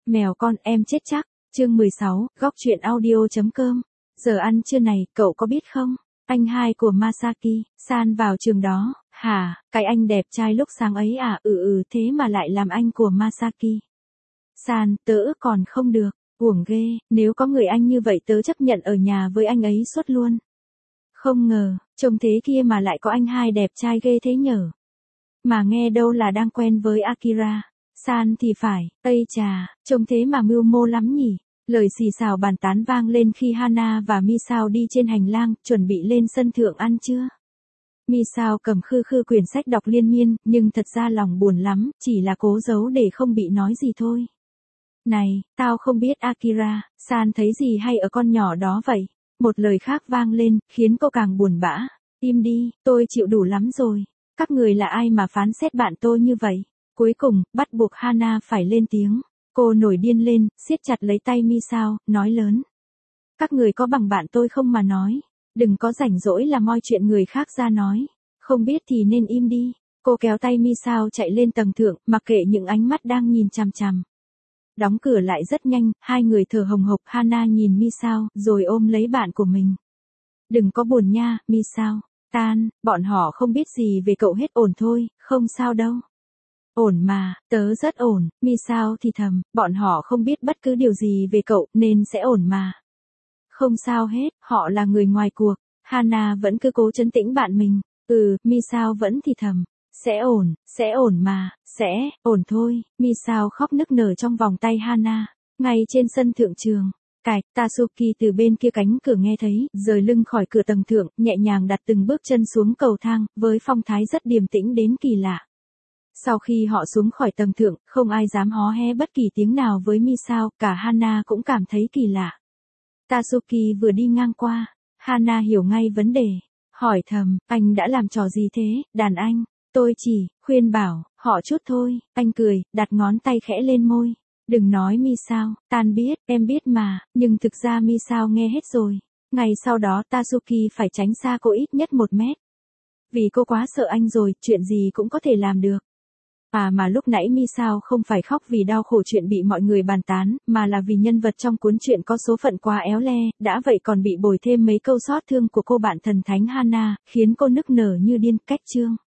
Mèo con em chết chắc, chương 16, góc truyện audio.com. Giờ ăn trưa này, cậu có biết không? Anh hai của Masaki, San vào trường đó, hả, cái anh đẹp trai lúc sáng ấy à? Thế mà lại làm anh của Masaki. San, tớ còn không được, uổng ghê, nếu có người anh như vậy tớ chấp nhận ở nhà với anh ấy suốt luôn. Không ngờ, trông thế kia mà lại có anh hai đẹp trai ghê thế nhở. Mà nghe đâu là đang quen với Akira. San thì phải, ây chà, trông thế mà mưu mô lắm nhỉ. Lời xì xào bàn tán vang lên khi Hana và Misao đi trên hành lang, chuẩn bị lên sân thượng ăn trưa. Misao cầm khư khư quyển sách đọc liên miên, nhưng thật ra lòng buồn lắm, chỉ là cố giấu để không bị nói gì thôi. Này, tao không biết Akira, San thấy gì hay ở con nhỏ đó vậy? Một lời khác vang lên, khiến cô càng buồn bã. Im đi, tôi chịu đủ lắm rồi. Các người là ai mà phán xét bạn tôi như vậy? Cuối cùng, bắt buộc Hana phải lên tiếng. Cô nổi điên lên, siết chặt lấy tay Misao, nói lớn. Các người có bằng bạn tôi không mà nói. Đừng có rảnh rỗi là moi chuyện người khác ra nói. Không biết thì nên im đi. Cô kéo tay Misao chạy lên tầng thượng, mặc kệ những ánh mắt đang nhìn chằm chằm. Đóng cửa lại rất nhanh, hai người thở hồng hộc. Hana nhìn Misao, rồi ôm lấy bạn của mình. Đừng có buồn nha, Misao. Tan, bọn họ không biết gì về cậu hết, ổn thôi, không sao đâu. Ổn mà, tớ rất ổn, Misao thì thầm, bọn họ không biết bất cứ điều gì về cậu, nên sẽ ổn mà. Không sao hết, họ là người ngoài cuộc. Hana vẫn cứ cố trấn tĩnh bạn mình. Misao vẫn thì thầm. Sẽ ổn mà, sẽ, ổn thôi. Misao khóc nức nở trong vòng tay Hana. Ngay trên sân thượng trường. Tatsuki từ bên kia cánh cửa nghe thấy, rời lưng khỏi cửa tầng thượng, nhẹ nhàng đặt từng bước chân xuống cầu thang, với phong thái rất điềm tĩnh đến kỳ lạ. Sau khi họ xuống khỏi tầng thượng, không ai dám hó hé bất kỳ tiếng nào với Misao, cả Hana cũng cảm thấy kỳ lạ. Tatsuki vừa đi ngang qua, Hana hiểu ngay vấn đề, hỏi thầm, anh đã làm trò gì thế, đàn anh? Tôi chỉ, khuyên bảo, họ chút thôi, anh cười, đặt ngón tay khẽ lên môi. Đừng nói Misao, Tan biết, em biết mà, nhưng thực ra Misao nghe hết rồi. Ngày sau đó Tatsuki phải tránh xa cô ít nhất 1 mét. Vì cô quá sợ anh rồi, chuyện gì cũng có thể làm được. Mà lúc nãy Misao không phải khóc vì đau khổ chuyện bị mọi người bàn tán, mà là vì nhân vật trong cuốn truyện có số phận quá éo le, đã vậy còn bị bồi thêm mấy câu xót thương của cô bạn thần thánh Hana, khiến cô nức nở như điên. Cách chương